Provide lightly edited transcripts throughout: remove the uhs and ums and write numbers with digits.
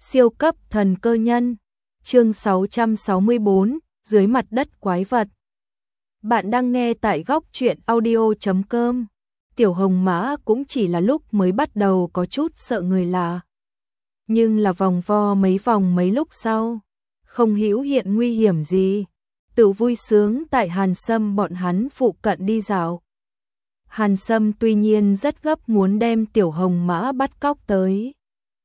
Siêu cấp thần cơ nhân, chương 664, dưới mặt đất quái vật. Bạn đang nghe tại góc truyện audio.com. Tiểu Hồng Mã cũng chỉ là lúc mới bắt đầu có chút sợ người lạ. Nhưng là vòng vo mấy vòng mấy lúc sau, không hữu hiện nguy hiểm gì, tự vui sướng tại Hàn Sâm bọn hắn phụ cận đi dạo. Hàn Sâm tuy nhiên rất gấp muốn đem Tiểu Hồng Mã bắt cóc tới.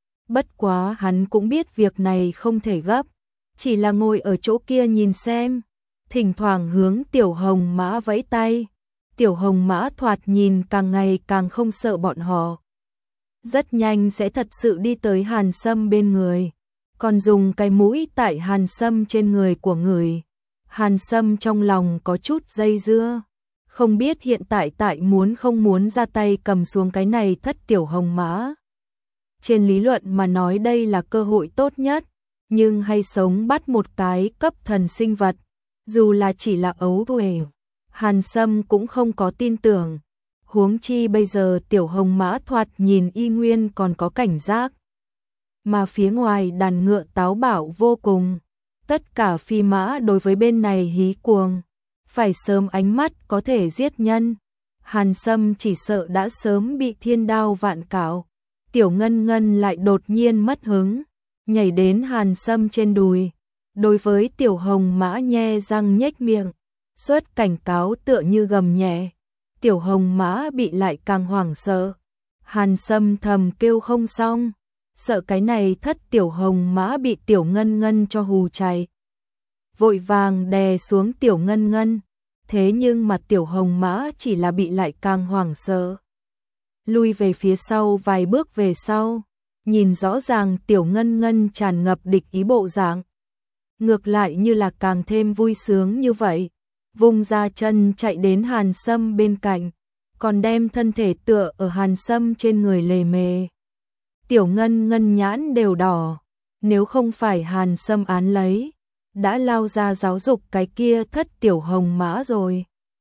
Bất quá hắn cũng biết việc này không thể gấp, chỉ là ngồi ở chỗ kia nhìn xem, thỉnh thoảng hướng Tiểu Hồng Mã vẫy tay. Tiểu Hồng Mã thoạt nhìn càng ngày càng không sợ bọn họ. Rất nhanh sẽ thật sự đi tới Hàn Sâm bên người, còn dùng cái mũi tại Hàn Sâm trên người của người. Hàn Sâm trong lòng có chút dây dưa, không biết hiện tại muốn không muốn ra tay cầm xuống cái này thất Tiểu Hồng Mã. Trên lý luận mà nói đây là cơ hội tốt nhất, nhưng hay sống bắt một cái cấp thần sinh vật, dù là chỉ là ấu ruồi, Hàn Sâm cũng không có tin tưởng. Huống chi bây giờ Tiểu Hồng Mã thoạt nhìn y nguyên còn có cảnh giác, mà phía ngoài đàn ngựa táo bạo vô cùng. Tất cả phi mã đối với bên này hí cuồng, phải sớm ánh mắt có thể giết nhân. Hàn Sâm chỉ sợ đã sớm bị thiên đao vạn cạo. Tiểu Ngân Ngân lại đột nhiên mất hứng, nhảy đến Hàn Sâm trên đùi, đối với Tiểu Hồng Mã nhe răng nhếch miệng, xuất cảnh cáo tựa như gầm nhẹ. Tiểu Hồng Mã bị lại càng hoảng sợ. Hàn Sâm thầm kêu không xong, sợ cái này thất Tiểu Hồng Mã bị Tiểu Ngân Ngân cho hù chạy. Vội vàng đè xuống Tiểu Ngân Ngân, thế nhưng mà Tiểu Hồng Mã chỉ là bị lại càng hoảng sợ. Lui về phía sau vài bước về sau, nhìn rõ ràng Tiểu Ngân Ngân tràn ngập địch ý bộ dạng. Ngược lại như là càng thêm vui sướng như vậy, vung ra chân chạy đến Hàn Sâm bên cạnh, còn đem thân thể tựa ở Hàn Sâm trên người lề mề. Tiểu Ngân Ngân nhãn đều đỏ, nếu không phải Hàn Sâm án lấy, đã lao ra giáo dục cái kia thất Tiểu Hồng Mã rồi.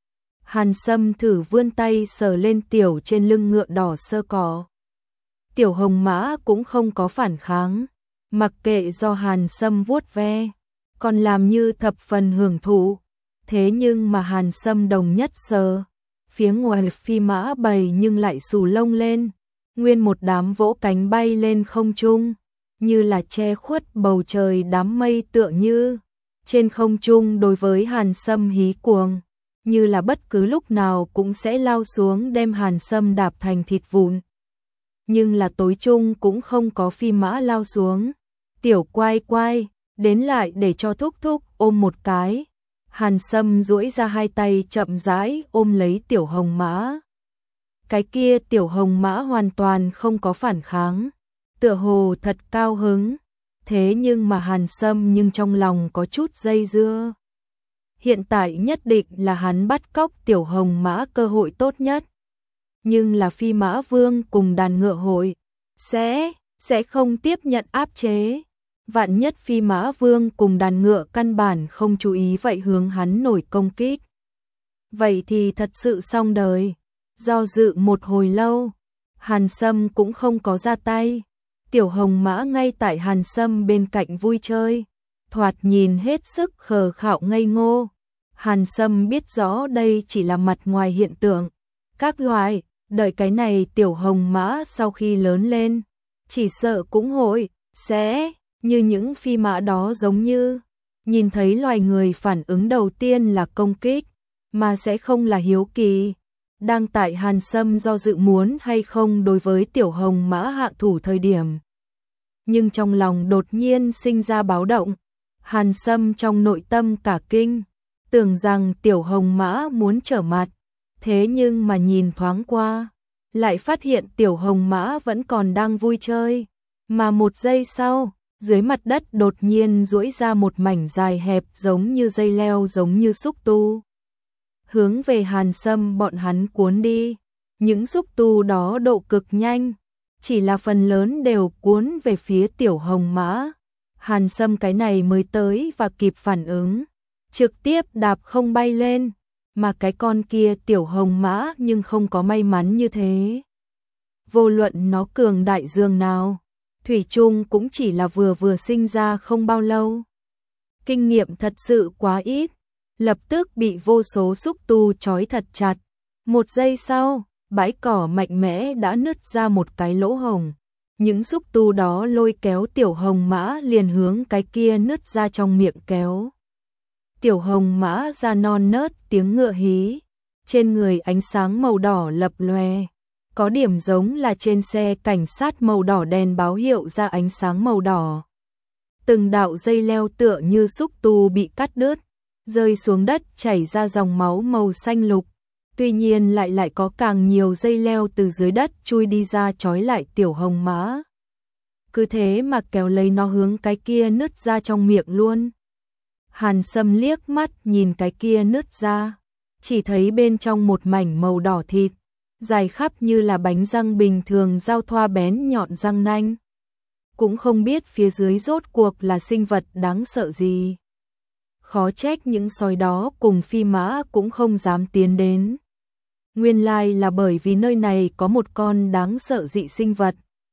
Hàn Sâm thử vươn tay sờ lên tiểu trên lưng ngựa đỏ sơ cỏ. Tiểu Hồng Mã cũng không có phản kháng, mặc kệ do Hàn Sâm vuốt ve, còn làm như thập phần hưởng thụ. Thế nhưng mà Hàn Sâm đồng nhất sờ, phía ngoài phi mã bầy nhưng lại xù lông lên, nguyên một đám vỗ cánh bay lên không trung, như là che khuất bầu trời đám mây tựa như. Trên không trung đối với Hàn Sâm hí cuồng, như là bất cứ lúc nào cũng sẽ lao xuống đem Hàn Sâm đạp thành thịt vụn. Nhưng là tối trung cũng không có phi mã lao xuống. Tiểu Quai Quai, đến lại để cho thúc thúc ôm một cái. Hàn Sâm duỗi ra hai tay chậm rãi ôm lấy Tiểu Hồng Mã. Cái kia Tiểu Hồng Mã hoàn toàn không có phản kháng, tựa hồ thật cao hứng. Thế nhưng mà Hàn Sâm nhưng trong lòng có chút dây dưa. Hiện tại nhất định là hắn bắt cóc Tiểu Hồng Mã cơ hội tốt nhất. Nhưng là Phi Mã Vương cùng đàn ngựa hội sẽ không tiếp nhận áp chế. Vạn nhất Phi Mã Vương cùng đàn ngựa căn bản không chú ý vậy hướng hắn nổi công kích. Vậy thì thật sự xong đời. Do dự một hồi lâu, Hàn Sâm cũng không có ra tay. Tiểu Hồng Mã ngay tại Hàn Sâm bên cạnh vui chơi, thoạt nhìn hết sức khờ khạo ngây ngô. Hàn Sâm biết rõ đây chỉ là mặt ngoài hiện tượng, các loại, đợi cái này Tiểu Hồng Mã sau khi lớn lên, chỉ sợ cũng hội, sẽ, như những phi mã đó giống như, nhìn thấy loài người phản ứng đầu tiên là công kích, mà sẽ không là hiếu kỳ. Đang tại Hàn Sâm do dự muốn hay không đối với Tiểu Hồng Mã hạ thủ thời điểm. Nhưng trong lòng đột nhiên sinh ra báo động, Hàn Sâm trong nội tâm cả kinh, tưởng rằng Tiểu Hồng Mã muốn trở mặt, thế nhưng mà nhìn thoáng qua, lại phát hiện Tiểu Hồng Mã vẫn còn đang vui chơi, mà một giây sau, dưới mặt đất đột nhiên duỗi ra một mảnh dài hẹp giống như dây leo giống như xúc tu. Hướng về Hàn Sâm bọn hắn cuốn đi, những xúc tu đó độ cực nhanh, chỉ là phần lớn đều cuốn về phía Tiểu Hồng Mã. Hàn Sâm cái này mới tới và kịp phản ứng, trực tiếp đạp không bay lên, mà cái con kia Tiểu Hồng Mã nhưng không có may mắn như thế. Vô luận nó cường đại dường nào, thủy chung cũng chỉ là vừa sinh ra không bao lâu. Kinh nghiệm thật sự quá ít, lập tức bị vô số xúc tu trói thật chặt. Một giây sau, bãi cỏ mạnh mẽ đã nứt ra một cái lỗ hổng. Những xúc tu đó lôi kéo tiểu hồng mã liền hướng cái kia nứt ra trong miệng kéo. Tiểu hồng mã ra non nớt tiếng ngựa hí, trên người ánh sáng màu đỏ lập lòe, có điểm giống là trên xe cảnh sát màu đỏ đèn báo hiệu ra ánh sáng màu đỏ. Từng đạo dây leo tựa như xúc tu bị cắt đứt, rơi xuống đất chảy ra dòng máu màu xanh lục. Tuy nhiên lại có càng nhiều dây leo từ dưới đất chui đi ra trói lại tiểu hồng mã. Cứ thế mà kéo lấy nó hướng cái kia nứt ra trong miệng luôn. Hàn Sâm liếc mắt nhìn cái kia nứt ra, chỉ thấy bên trong một mảnh màu đỏ thịt, dài khắp như là bánh răng bình thường giao thoa bén nhọn răng nanh. Cũng không biết phía dưới rốt cuộc là sinh vật đáng sợ gì. Khó trách những sói đó cùng phi mã cũng không dám tiến đến. Nguyên lai là bởi vì nơi này có một con đáng sợ dị sinh vật.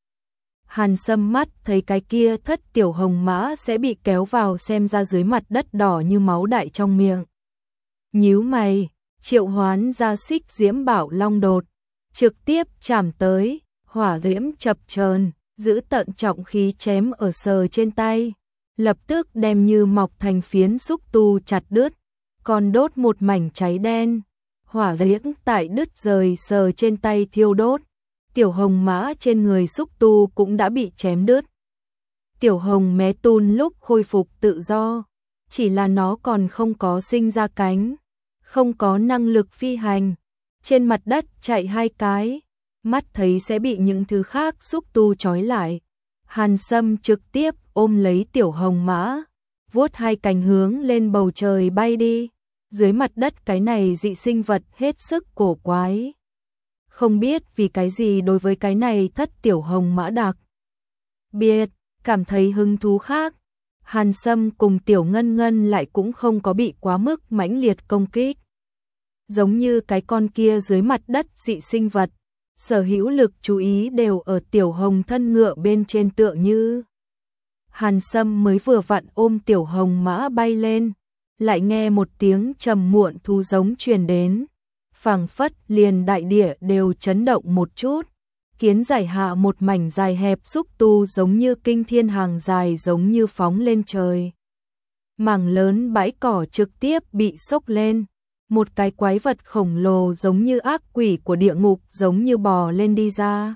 Hàn Sâm mắt thấy cái kia thất tiểu hồng mã sẽ bị kéo vào xem ra dưới mặt đất đỏ như máu đại trong miệng. Nhíu mày, triệu hoán ra xích diễm bảo long đột, trực tiếp chạm tới, hỏa diễm chập chờn, giữ tận trọng khí chém ở sờ trên tay, lập tức đem như mọc thành phiến xúc tu chặt đứt, còn đốt một mảnh cháy đen. Hỏa diễm tại đứt rời sờ trên tay thiêu đốt, tiểu hồng mã trên người xúc tu cũng đã bị chém đứt. Tiểu hồng mé tun lúc khôi phục tự do, chỉ là nó còn không có sinh ra cánh, không có năng lực phi hành, trên mặt đất chạy hai cái, mắt thấy sẽ bị những thứ khác xúc tu trói lại. Hàn Sâm trực tiếp ôm lấy tiểu hồng mã, vuốt hai cánh hướng lên bầu trời bay đi. Dưới mặt đất cái này dị sinh vật hết sức cổ quái. Không biết vì cái gì đối với cái này thất tiểu hồng mã đặc biệt, cảm thấy hứng thú khác. Hàn Sâm cùng tiểu ngân ngân lại cũng không có bị quá mức mãnh liệt công kích. Giống như cái con kia dưới mặt đất dị sinh vật, sở hữu lực chú ý đều ở tiểu hồng thân ngựa bên trên tựa như. Hàn Sâm mới vừa vặn ôm tiểu hồng mã bay lên, lại nghe một tiếng trầm muộn thú giống truyền đến, phảng phất liền đại địa đều chấn động một chút, kiến giải hạ một mảnh dài hẹp xúc tu giống như kinh thiên hàng dài giống như phóng lên trời. Mảng lớn bãi cỏ trực tiếp bị xốc lên, một cái quái vật khổng lồ giống như ác quỷ của địa ngục giống như bò lên đi ra.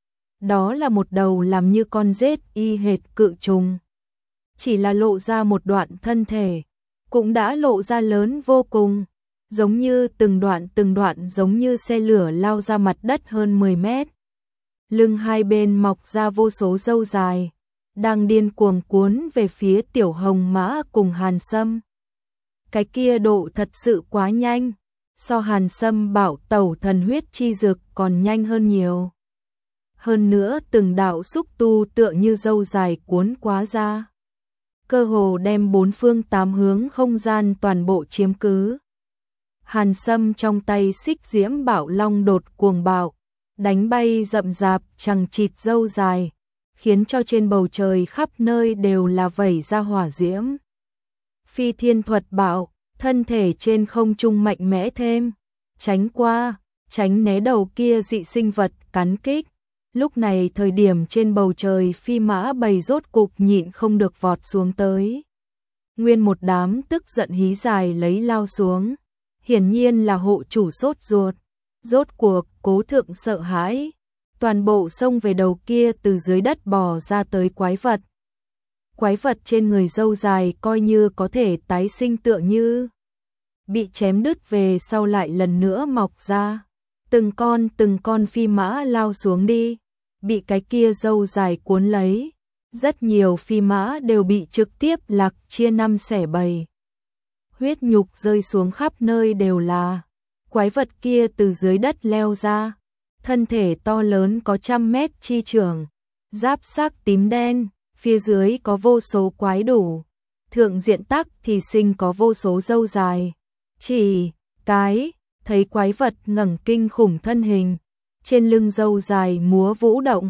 Đó là một đầu làm như con rết y hệt cự trùng, chỉ là lộ ra một đoạn thân thể, cũng đã lộ ra lớn vô cùng, giống như từng đoạn giống như xe lửa lao ra mặt đất hơn 10 mét. Lưng hai bên mọc ra vô số râu dài, đang điên cuồng cuốn về phía tiểu hồng mã cùng Hàn Sâm. Cái kia độ thật sự quá nhanh, so Hàn Sâm bảo tẩu thần huyết chi dược còn nhanh hơn nhiều. Hơn nữa từng đạo xúc tu tựa như râu dài cuốn quá ra, cơ hồ đem bốn phương tám hướng không gian toàn bộ chiếm cứ. Hàn Sâm trong tay xích diễm bảo long đột cuồng bạo, đánh bay rậm rạp chằng chịt râu dài, khiến cho trên bầu trời khắp nơi đều là vẩy ra hỏa diễm. Phi thiên thuật bảo, thân thể trên không trung mạnh mẽ thêm, tránh qua, tránh né đầu kia dị sinh vật cắn kích. Lúc này thời điểm trên bầu trời phi mã bầy rốt cục nhịn không được vọt xuống tới. Nguyên một đám tức giận hí dài lấy lao xuống, hiển nhiên là hộ chủ sốt ruột. Rốt cuộc Cố Thượng sợ hãi, toàn bộ xông về đầu kia từ dưới đất bò ra tới quái vật. Quái vật trên người râu dài coi như có thể tái sinh tựa như bị chém đứt về sau lại lần nữa mọc ra. Từng con phi mã lao xuống đi, bị cái kia râu dài cuốn lấy. Rất nhiều phi mã đều bị trực tiếp lạc chia năm xẻ bảy. Huyết nhục rơi xuống khắp nơi đều là. Quái vật kia từ dưới đất leo ra, thân thể to lớn có 100 mét chi trường, giáp xác tím đen, phía dưới có vô số quái đủ, thượng diện tắc thì sinh có vô số râu dài. Chỉ cái thấy quái vật ngẩng kinh khủng thân hình, trên lưng râu dài múa vũ động,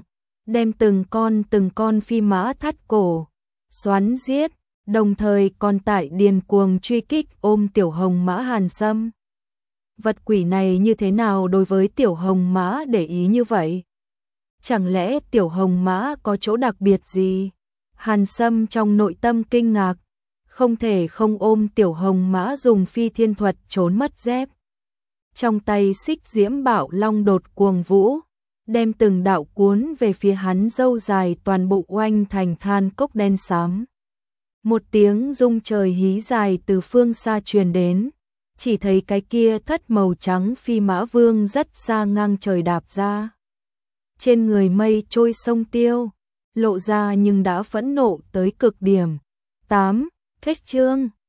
đem từng con phi mã thắt cổ, xoắn giết, đồng thời còn tại điên cuồng truy kích ôm tiểu hồng mã Hàn Sâm. Vật quỷ này như thế nào đối với tiểu hồng mã để ý như vậy? Chẳng lẽ tiểu hồng mã có chỗ đặc biệt gì? Hàn Sâm trong nội tâm kinh ngạc, không thể không ôm tiểu hồng mã dùng phi thiên thuật trốn mất dép. Trong tay xích diễm bảo long đột cuồng vũ, đem từng đạo cuốn về phía hắn râu dài toàn bộ oanh thành than cốc đen xám. Một tiếng rung trời hí dài từ phương xa truyền đến, chỉ thấy cái kia thất màu trắng phi mã vương rất xa ngang trời đạp ra. Trên người mây trôi sông tiêu, lộ ra nhưng đã phẫn nộ tới cực điểm. 8. Kết chương